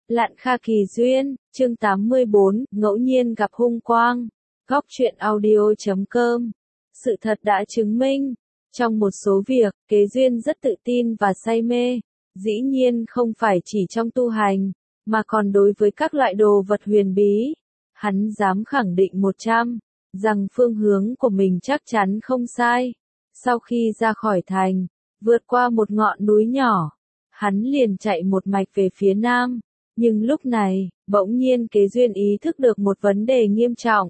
Lạn Kha Kỳ Duyên, chương 84, ngẫu nhiên gặp hung quang. Góc truyện audio.com. Sự thật đã chứng minh, trong một số việc, Kế Duyên rất tự tin và say mê. Dĩ nhiên không phải chỉ trong tu hành, mà còn đối với các loại đồ vật huyền bí. Hắn dám khẳng định 100, rằng phương hướng của mình chắc chắn không sai. Sau khi ra khỏi thành, vượt qua một ngọn núi nhỏ, hắn liền chạy một mạch về phía nam. Nhưng lúc này, bỗng nhiên Kế Duyên ý thức được một vấn đề nghiêm trọng.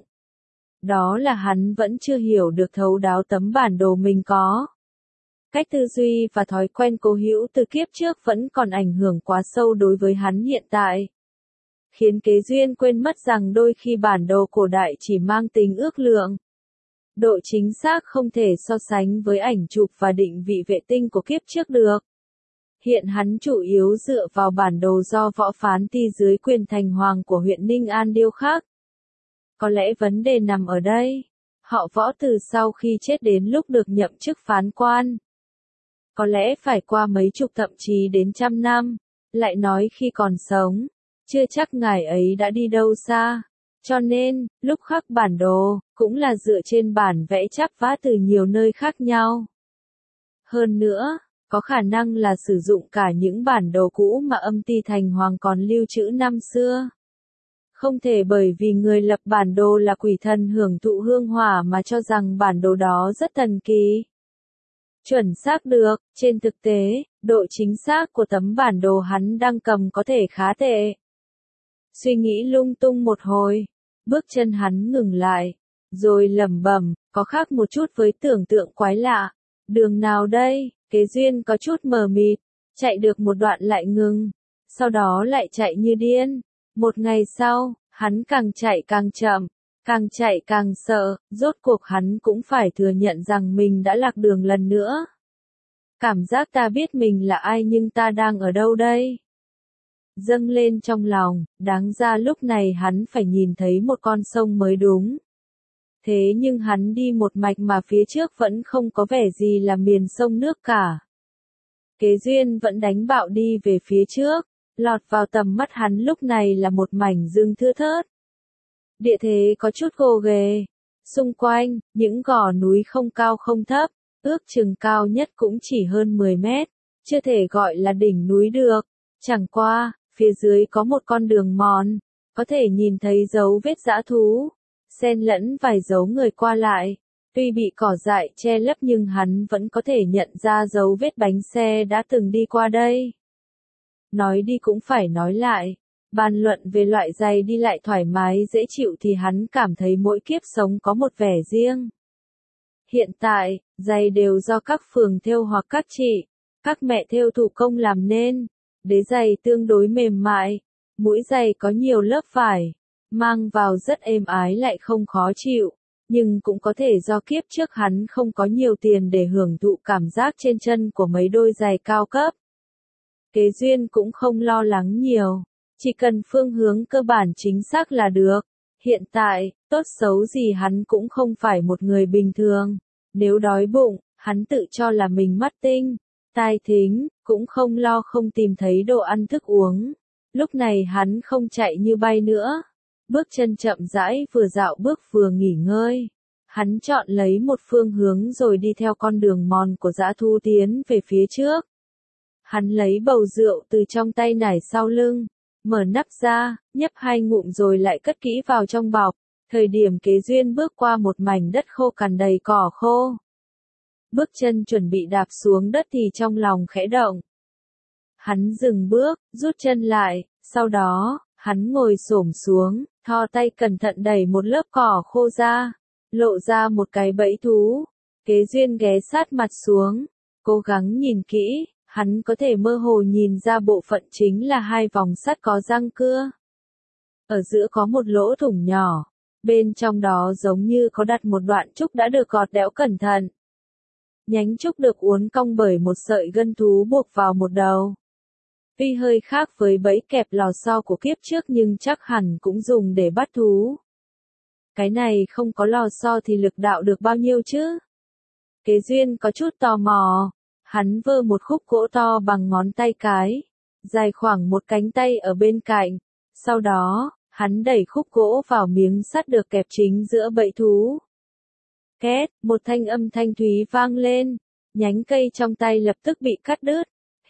Đó là hắn vẫn chưa hiểu được thấu đáo tấm bản đồ mình có. Cách tư duy và thói quen cố hữu từ kiếp trước vẫn còn ảnh hưởng quá sâu đối với hắn hiện tại. Khiến Kế Duyên quên mất rằng đôi khi bản đồ cổ đại chỉ mang tính ước lượng. Độ chính xác không thể so sánh với ảnh chụp và định vị vệ tinh của kiếp trước được. Hiện hắn chủ yếu dựa vào bản đồ do Võ Phán Ti dưới quyền thành hoàng của huyện Ninh An điêu khắc. Có lẽ vấn đề nằm ở đây. Họ Võ từ sau khi chết đến lúc được nhậm chức phán quan. Có lẽ phải qua mấy chục thậm chí đến trăm năm. Lại nói khi còn sống, chưa chắc ngài ấy đã đi đâu xa. Cho nên, lúc khắc bản đồ, cũng là dựa trên bản vẽ chắp vá từ nhiều nơi khác nhau. Hơn nữa, có khả năng là sử dụng cả những bản đồ cũ mà Âm Ty Thành Hoàng còn lưu trữ năm xưa. Không thể bởi vì người lập bản đồ là quỷ thần hưởng thụ hương hỏa mà cho rằng bản đồ đó rất thần kỳ. Chuẩn xác được, trên thực tế, độ chính xác của tấm bản đồ hắn đang cầm có thể khá tệ. Suy nghĩ lung tung một hồi, bước chân hắn ngừng lại, rồi lẩm bẩm, có khác một chút với tưởng tượng quái lạ. Đường nào đây? Kế Duyên có chút mờ mịt, chạy được một đoạn lại ngừng, sau đó lại chạy như điên. Một ngày sau, hắn càng chạy càng chậm, càng chạy càng sợ, rốt cuộc hắn cũng phải thừa nhận rằng mình đã lạc đường lần nữa. Cảm giác ta biết mình là ai nhưng ta đang ở đâu đây? Dâng lên trong lòng, đáng ra lúc này hắn phải nhìn thấy một con sông mới đúng. Thế nhưng hắn đi một mạch mà phía trước vẫn không có vẻ gì là miền sông nước cả. Kế Duyên vẫn đánh bạo đi về phía trước, lọt vào tầm mắt hắn lúc này là một mảnh rừng thưa thớt. Địa thế có chút gồ ghề, xung quanh, những gò núi không cao không thấp, ước chừng cao nhất cũng chỉ hơn 10 mét, chưa thể gọi là đỉnh núi được. Chẳng qua, phía dưới có một con đường mòn, có thể nhìn thấy dấu vết dã thú, xen lẫn vài dấu người qua lại. Tuy bị cỏ dại che lấp nhưng hắn vẫn có thể nhận ra dấu vết bánh xe đã từng đi qua đây. Nói đi cũng phải nói lại, bàn luận về loại giày đi lại thoải mái dễ chịu thì hắn cảm thấy mỗi kiếp sống có một vẻ riêng. Hiện tại, giày đều do các phường thêu hoặc các chị, các mẹ thêu thủ công làm nên. Đế giày tương đối mềm mại, mũi giày có nhiều lớp vải, mang vào rất êm ái lại không khó chịu, nhưng cũng có thể do kiếp trước hắn không có nhiều tiền để hưởng thụ cảm giác trên chân của mấy đôi giày cao cấp. Kế Duyên cũng không lo lắng nhiều, chỉ cần phương hướng cơ bản chính xác là được. Hiện tại, tốt xấu gì hắn cũng không phải một người bình thường. Nếu đói bụng, hắn tự cho là mình mắt tinh, tai thính, cũng không lo không tìm thấy đồ ăn thức uống. Lúc này hắn không chạy như bay nữa. Bước chân chậm rãi vừa dạo bước vừa nghỉ ngơi. Hắn chọn lấy một phương hướng rồi đi theo con đường mòn của dã thú tiến về phía trước. Hắn lấy bầu rượu từ trong tay nải sau lưng, mở nắp ra, nhấp 2 ngụm rồi lại cất kỹ vào trong bọc. Thời điểm Kế Duyên bước qua một mảnh đất khô cằn đầy cỏ khô. Bước chân chuẩn bị đạp xuống đất thì trong lòng khẽ động. Hắn dừng bước, rút chân lại, sau đó, hắn ngồi xổm xuống, thò tay cẩn thận đẩy một lớp cỏ khô ra, lộ ra một cái bẫy thú. Kế Duyên ghé sát mặt xuống, cố gắng nhìn kỹ, hắn có thể mơ hồ nhìn ra bộ phận chính là 2 vòng sắt có răng cưa. Ở giữa có một lỗ thủng nhỏ, bên trong đó giống như có đặt một đoạn trúc đã được gọt đẽo cẩn thận. Nhánh trúc được uốn cong bởi một sợi gân thú buộc vào một đầu. Tuy hơi khác với bẫy kẹp lò xo của kiếp trước nhưng chắc hẳn cũng dùng để bắt thú. Cái này không có lò xo thì lực đạo được bao nhiêu chứ? Kế Duyên có chút tò mò. Hắn vơ một khúc gỗ to bằng ngón tay cái. dài khoảng một cánh tay ở bên cạnh. Sau đó, hắn đẩy khúc gỗ vào miếng sắt được kẹp chính giữa bẫy thú. Két, một thanh âm thanh thúy vang lên, nhánh cây trong tay lập tức bị cắt đứt.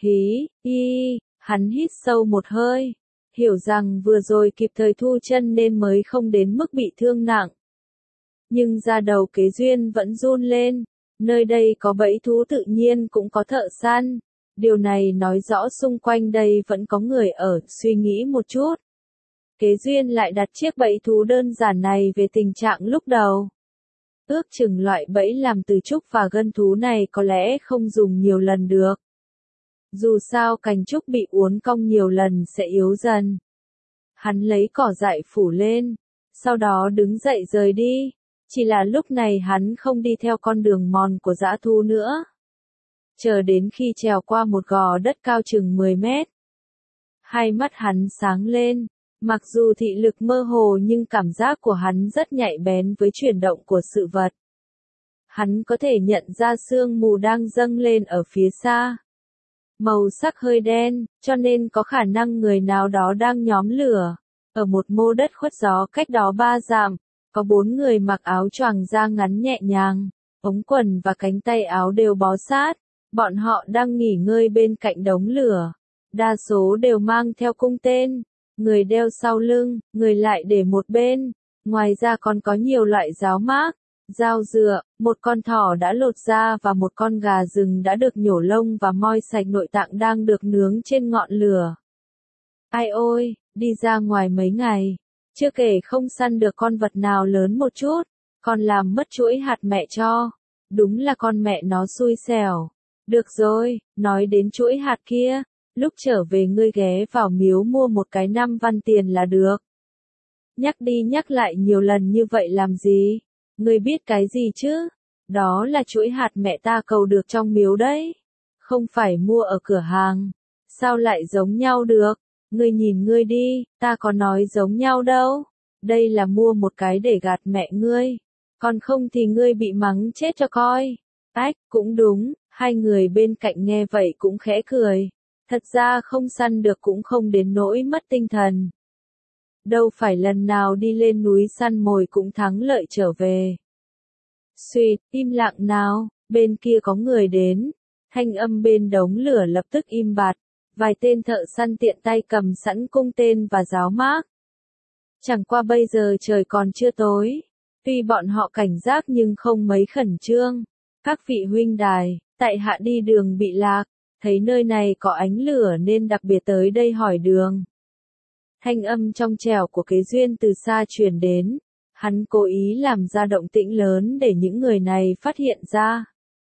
Hắn hít sâu một hơi, hiểu rằng vừa rồi kịp thời thu chân nên mới không đến mức bị thương nặng. Nhưng da đầu Kế Duyên vẫn run lên, nơi đây có bẫy thú tự nhiên cũng có thợ săn. Điều này nói rõ xung quanh đây vẫn có người ở, suy nghĩ một chút. Kế Duyên lại đặt chiếc bẫy thú đơn giản này về tình trạng lúc đầu. Ước chừng loại bẫy làm từ trúc và gân thú này có lẽ không dùng nhiều lần được. Dù sao cành trúc bị uốn cong nhiều lần sẽ yếu dần. Hắn lấy cỏ dại phủ lên, sau đó đứng dậy rời đi. Chỉ là lúc này hắn không đi theo con đường mòn của dã thú nữa. Chờ đến khi trèo qua một gò đất cao chừng 10 mét. Hai mắt hắn sáng lên, mặc dù thị lực mơ hồ nhưng cảm giác của hắn rất nhạy bén với chuyển động của sự vật. Hắn có thể nhận ra sương mù đang dâng lên ở phía xa. Màu sắc hơi đen, cho nên có khả năng người nào đó đang nhóm lửa. Ở một mô đất khuất gió cách đó 3 dặm, có 4 người mặc áo choàng da ngắn nhẹ nhàng, ống quần và cánh tay áo đều bó sát. Bọn họ đang nghỉ ngơi bên cạnh đống lửa. Đa số đều mang theo cung tên, người đeo sau lưng, người lại để một bên. Ngoài ra còn có nhiều loại giáo mác, dao dựa, một con thỏ đã lột da và một con gà rừng đã được nhổ lông và moi sạch nội tạng đang được nướng trên ngọn lửa. Ai ôi, đi ra ngoài mấy ngày, chưa kể không săn được con vật nào lớn một chút, còn làm mất chuỗi hạt mẹ cho. Đúng là con mẹ nó xui xẻo. Được rồi, nói đến chuỗi hạt kia, lúc trở về ngươi ghé vào miếu mua một cái 5 văn tiền là được. Nhắc đi nhắc lại nhiều lần như vậy làm gì? Ngươi biết cái gì chứ? Đó là chuỗi hạt mẹ ta cầu được trong miếu đấy. Không phải mua ở cửa hàng. Sao lại giống nhau được? Ngươi nhìn ngươi đi, ta có nói giống nhau đâu. Đây là mua một cái để gạt mẹ ngươi. Còn không thì ngươi bị mắng chết cho coi. Ách, cũng đúng, hai người bên cạnh nghe vậy cũng khẽ cười. Thật ra không săn được cũng không đến nỗi mất tinh thần. Đâu phải lần nào đi lên núi săn mồi cũng thắng lợi trở về. Xuyệt, im lặng nào, bên kia có người đến. Thanh âm bên đống lửa lập tức im bặt. Vài tên thợ săn tiện tay cầm sẵn cung tên và giáo mác. Chẳng qua bây giờ trời còn chưa tối. Tuy bọn họ cảnh giác nhưng không mấy khẩn trương. Các vị huynh đài, tại hạ đi đường bị lạc, thấy nơi này có ánh lửa nên đặc biệt tới đây hỏi đường. Thanh âm trong trẻo của Kế Duyên từ xa truyền đến. Hắn cố ý làm ra động tĩnh lớn để những người này phát hiện ra.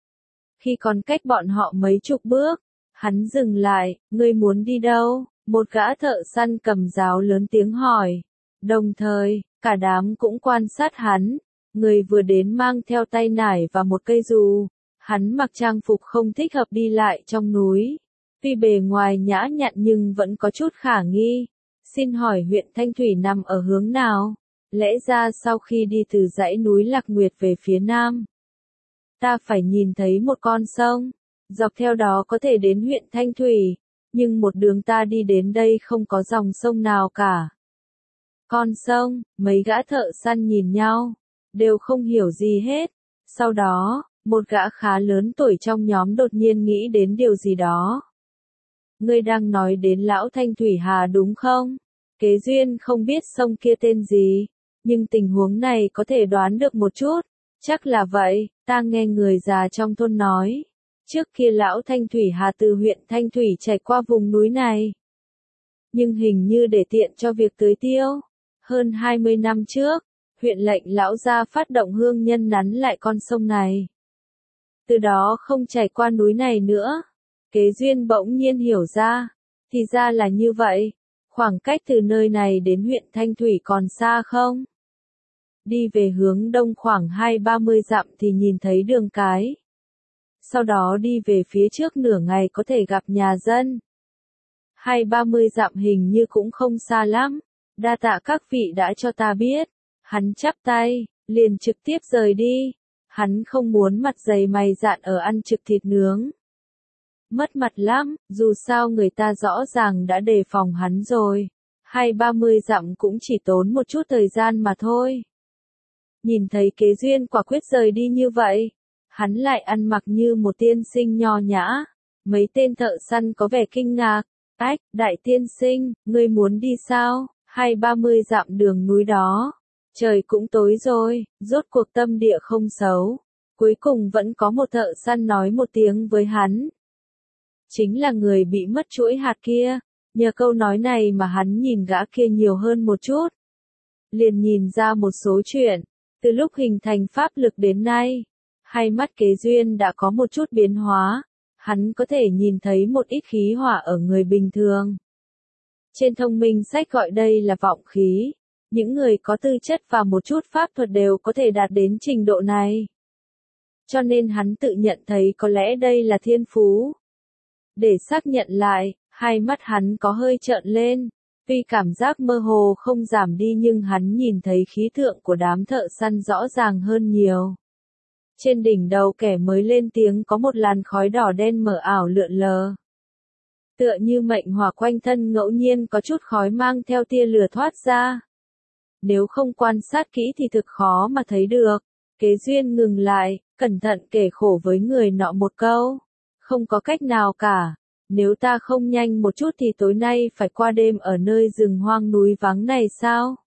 Khi còn cách bọn họ mấy chục bước, hắn dừng lại, ngươi muốn đi đâu? Một gã thợ săn cầm giáo lớn tiếng hỏi. Đồng thời, cả đám cũng quan sát hắn. Người vừa đến mang theo tay nải và một cây dù. Hắn mặc trang phục không thích hợp đi lại trong núi. Tuy bề ngoài nhã nhặn nhưng vẫn có chút khả nghi. Xin hỏi huyện Thanh Thủy nằm ở hướng nào? Lẽ ra sau khi đi từ dãy núi Lạc Nguyệt về phía nam, ta phải nhìn thấy một con sông. Dọc theo đó có thể đến huyện Thanh Thủy. Nhưng một đường ta đi đến đây không có dòng sông nào cả. Con sông, mấy gã thợ săn nhìn nhau. Đều không hiểu gì hết. Sau đó, một gã khá lớn tuổi trong nhóm đột nhiên nghĩ đến điều gì đó. Ngươi đang nói đến lão Thanh Thủy Hà đúng không? Kế Duyên không biết sông kia tên gì, nhưng tình huống này có thể đoán được một chút. Chắc là vậy, ta nghe người già trong thôn nói. Trước kia lão Thanh Thủy Hà từ huyện Thanh Thủy chảy qua vùng núi này. Nhưng hình như để tiện cho việc tưới tiêu. Hơn 20 năm trước, huyện lệnh lão gia phát động hương nhân nắn lại con sông này. Từ đó không chảy qua núi này nữa. Kế Duyên bỗng nhiên hiểu ra. Thì ra là như vậy. Khoảng cách từ nơi này đến huyện Thanh Thủy còn xa không? Đi về hướng đông khoảng 20-30 dặm thì nhìn thấy đường cái. Sau đó đi về phía trước nửa ngày có thể gặp nhà dân. 20-30 dặm hình như cũng không xa lắm. Đa tạ các vị đã cho ta biết. Hắn chắp tay, liền trực tiếp rời đi. Hắn không muốn mặt dày mày dạn ở ăn trực thịt nướng. Mất mặt lắm, dù sao người ta rõ ràng đã đề phòng hắn rồi. 20-30 dặm cũng chỉ tốn một chút thời gian mà thôi. Nhìn thấy Kế Duyên quả quyết rời đi như vậy, hắn lại ăn mặc như một tiên sinh nho nhã. Mấy tên thợ săn có vẻ kinh ngạc. Ách, đại tiên sinh, ngươi muốn đi sao? 20-30 dặm đường núi đó. Trời cũng tối rồi, rốt cuộc tâm địa không xấu. Cuối cùng vẫn có một thợ săn nói một tiếng với hắn. Chính là người bị mất chuỗi hạt kia. Nhờ câu nói này mà hắn nhìn gã kia nhiều hơn một chút. Liền nhìn ra một số chuyện. Từ lúc hình thành pháp lực đến nay, hai mắt Kế Duyên đã có một chút biến hóa. Hắn có thể nhìn thấy một ít khí hỏa ở người bình thường. Trên thông minh sách gọi đây là vọng khí. Những người có tư chất và một chút pháp thuật đều có thể đạt đến trình độ này. Cho nên hắn tự nhận thấy có lẽ đây là thiên phú. Để xác nhận lại, hai mắt hắn có hơi trợn lên. Tuy cảm giác mơ hồ không giảm đi nhưng hắn nhìn thấy khí tượng của đám thợ săn rõ ràng hơn nhiều. Trên đỉnh đầu kẻ mới lên tiếng có một làn khói đỏ đen mờ ảo lượn lờ. Tựa như mệnh hỏa quanh thân ngẫu nhiên có chút khói mang theo tia lửa thoát ra. Nếu không quan sát kỹ thì thực khó mà thấy được. Kế Duyên ngừng lại, cẩn thận kể khổ với người nọ một câu. Không có cách nào cả. Nếu ta không nhanh một chút thì tối nay phải qua đêm ở nơi rừng hoang núi vắng này sao?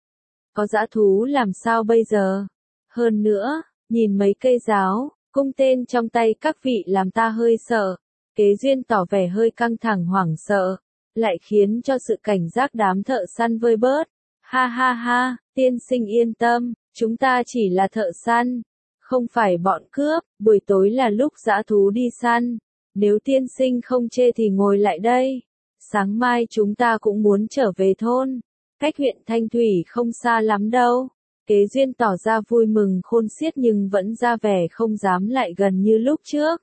Có dã thú làm sao bây giờ? Hơn nữa, nhìn mấy cây giáo, cung tên trong tay các vị làm ta hơi sợ. Kế Duyên tỏ vẻ hơi căng thẳng hoảng sợ, lại khiến cho sự cảnh giác đám thợ săn vơi bớt. Ha ha ha, tiên sinh yên tâm, chúng ta chỉ là thợ săn, không phải bọn cướp, buổi tối là lúc dã thú đi săn. Nếu tiên sinh không chê thì ngồi lại đây. Sáng mai chúng ta cũng muốn trở về thôn. Cách huyện Thanh Thủy không xa lắm đâu. Kế Duyên tỏ ra vui mừng khôn xiết nhưng vẫn ra vẻ không dám lại gần như lúc trước.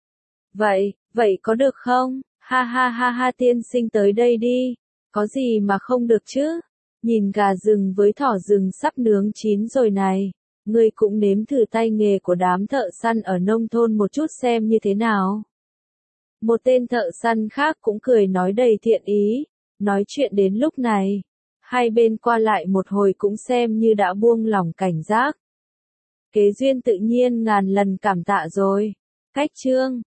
Vậy có được không? Ha ha ha ha, tiên sinh tới đây đi. Có gì mà không được chứ? Nhìn gà rừng với thỏ rừng sắp nướng chín rồi này. Ngươi cũng nếm thử tay nghề của đám thợ săn ở nông thôn một chút xem như thế nào. Một tên thợ săn khác cũng cười nói đầy thiện ý. Nói chuyện đến lúc này, hai bên qua lại một hồi cũng xem như đã buông lỏng cảnh giác. Kế Duyên tự nhiên ngàn lần cảm tạ rồi. Cách chương